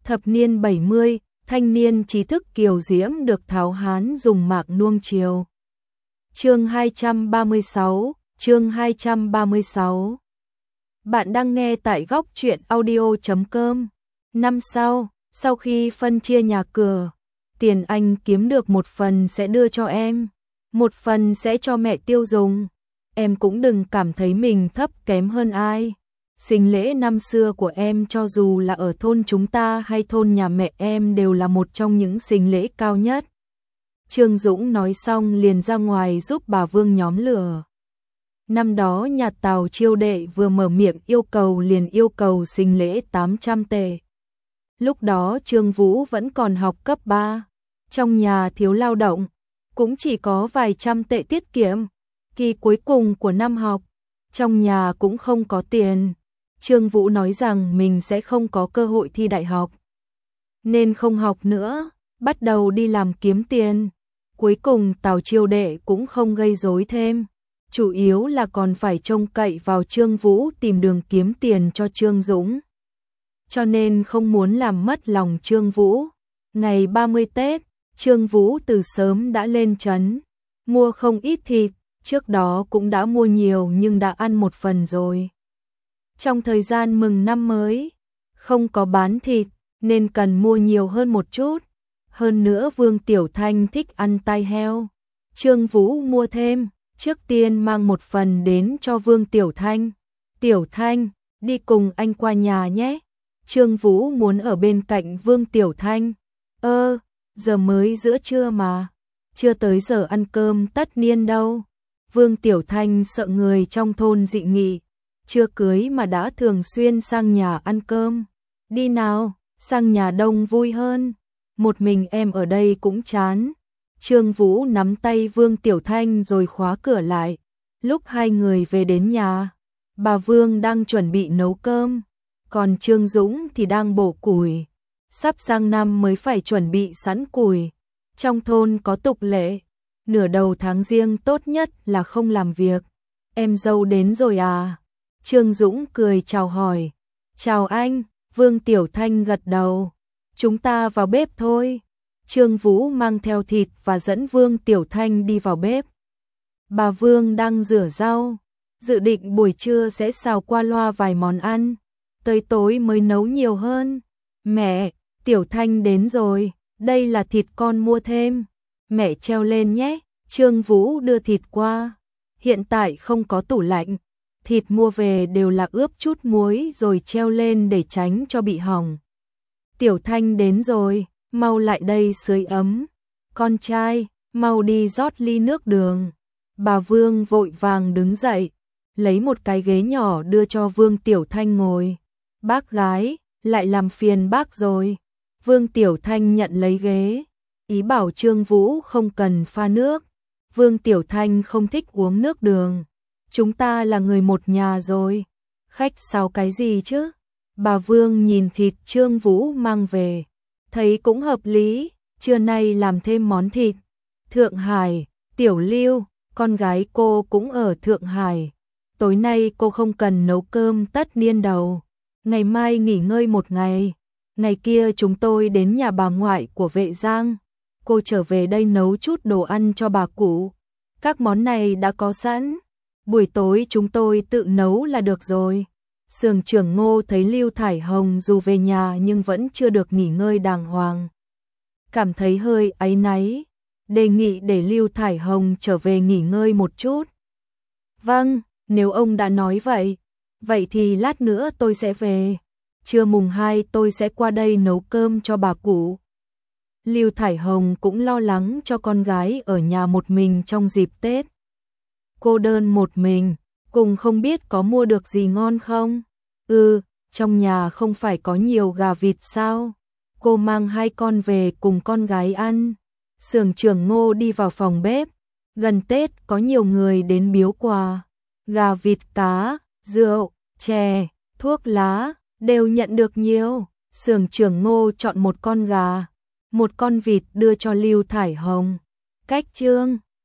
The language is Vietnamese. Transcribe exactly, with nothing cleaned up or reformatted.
Thập niên bảy mươi, thanh niên trí thức kiều diễm được tháo hán dùng mạc nuông chiều. Chương hai trăm ba mươi sáu, chương hai trăm ba mươi sáu. Bạn đang nghe tại góc truyện audio chấm com. Năm sau, sau khi phân chia nhà cửa, tiền anh kiếm được một phần sẽ đưa cho em, một phần sẽ cho mẹ tiêu dùng. Em cũng đừng cảm thấy mình thấp kém hơn ai. Sinh lễ năm xưa của em cho dù là ở thôn chúng ta hay thôn nhà mẹ em đều là một trong những sinh lễ cao nhất. Trương Dũng nói xong liền ra ngoài giúp bà Vương nhóm lửa. Năm đó nhà Tào Chiêu Đệ vừa mở miệng yêu cầu liền yêu cầu sinh lễ tám trăm tệ. Lúc đó Trương Vũ vẫn còn học cấp ba, trong nhà thiếu lao động, cũng chỉ có vài trăm tệ tiết kiệm. Kỳ cuối cùng của năm học, trong nhà cũng không có tiền. Trương Vũ nói rằng mình sẽ không có cơ hội thi đại học, nên không học nữa, bắt đầu đi làm kiếm tiền. Cuối cùng Tào Chiêu Đệ cũng không gây rối thêm, chủ yếu là còn phải trông cậy vào Trương Vũ tìm đường kiếm tiền cho Trương Dũng. Cho nên không muốn làm mất lòng Trương Vũ. Ngày ba mươi Tết, Trương Vũ từ sớm đã lên trấn, mua không ít thịt, trước đó cũng đã mua nhiều nhưng đã ăn một phần rồi. Trong thời gian mừng năm mới, không có bán thịt, nên cần mua nhiều hơn một chút. Hơn nữa Vương Tiểu Thanh thích ăn tai heo. Trương Vũ mua thêm, trước tiên mang một phần đến cho Vương Tiểu Thanh. Tiểu Thanh, đi cùng anh qua nhà nhé. Trương Vũ muốn ở bên cạnh Vương Tiểu Thanh. Ơ, giờ mới giữa trưa mà, chưa tới giờ ăn cơm tất niên đâu. Vương Tiểu Thanh sợ người trong thôn dị nghị, chưa cưới mà đã thường xuyên sang nhà ăn cơm. Đi nào, sang nhà đông vui hơn, một mình em ở đây cũng chán. Trương Vũ nắm tay Vương Tiểu Thanh rồi khóa cửa lại. Lúc hai người về đến nhà, bà Vương đang chuẩn bị nấu cơm, còn Trương Dũng thì đang bổ củi. Sắp sang năm mới phải chuẩn bị sẵn củi. Trong thôn có tục lệ, nửa đầu tháng Giêng tốt nhất là không làm việc. Em dâu đến rồi à? Trương Dũng cười chào hỏi. Chào anh, Vương Tiểu Thanh gật đầu. Chúng ta vào bếp thôi. Trương Vũ mang theo thịt và dẫn Vương Tiểu Thanh đi vào bếp. Bà Vương đang rửa rau, dự định buổi trưa sẽ xào qua loa vài món ăn, tới tối mới nấu nhiều hơn. Mẹ, Tiểu Thanh đến rồi, đây là thịt con mua thêm. Mẹ treo lên nhé. Trương Vũ đưa thịt qua. Hiện tại không có tủ lạnh, thịt mua về đều là ướp chút muối rồi treo lên để tránh cho bị hỏng. Tiểu Thanh đến rồi, mau lại đây sưởi ấm. Con trai, mau đi rót ly nước đường. Bà Vương vội vàng đứng dậy, lấy một cái ghế nhỏ đưa cho Vương Tiểu Thanh ngồi. Bác gái, lại làm phiền bác rồi. Vương Tiểu Thanh nhận lấy ghế, ý bảo Trương Vũ không cần pha nước. Vương Tiểu Thanh không thích uống nước đường. Chúng ta là người một nhà rồi, khách sáo cái gì chứ? Bà Vương nhìn thịt Trương Vũ mang về, thấy cũng hợp lý, trưa nay làm thêm món thịt. Thượng Hải, Tiểu Lưu, con gái cô cũng ở Thượng Hải. Tối nay cô không cần nấu cơm tất niên đâu. Ngày mai nghỉ ngơi một ngày. Ngày kia chúng tôi đến nhà bà ngoại của Vệ Giang. Cô trở về đây nấu chút đồ ăn cho bà cụ. Các món này đã có sẵn. Buổi tối chúng tôi tự nấu là được rồi. Xưởng trưởng Ngô thấy Lưu Thải Hồng dù về nhà nhưng vẫn chưa được nghỉ ngơi đàng hoàng, cảm thấy hơi áy náy, đề nghị để Lưu Thải Hồng trở về nghỉ ngơi một chút. Vâng, nếu ông đã nói vậy, vậy thì lát nữa tôi sẽ về. Trưa mùng hai tôi sẽ qua đây nấu cơm cho bà cụ. Lưu Thải Hồng cũng lo lắng cho con gái ở nhà một mình trong dịp Tết. Cô đơn một mình, cùng không biết có mua được gì ngon không? Ừ, trong nhà không phải có nhiều gà vịt sao? Cô mang hai con về cùng con gái ăn. Xưởng trưởng Ngô đi vào phòng bếp. Gần Tết có nhiều người đến biếu quà. Gà vịt cá, rượu, chè, thuốc lá, đều nhận được nhiều. Xưởng trưởng Ngô chọn một con gà, một con vịt đưa cho Lưu Thải Hồng. Cách trương,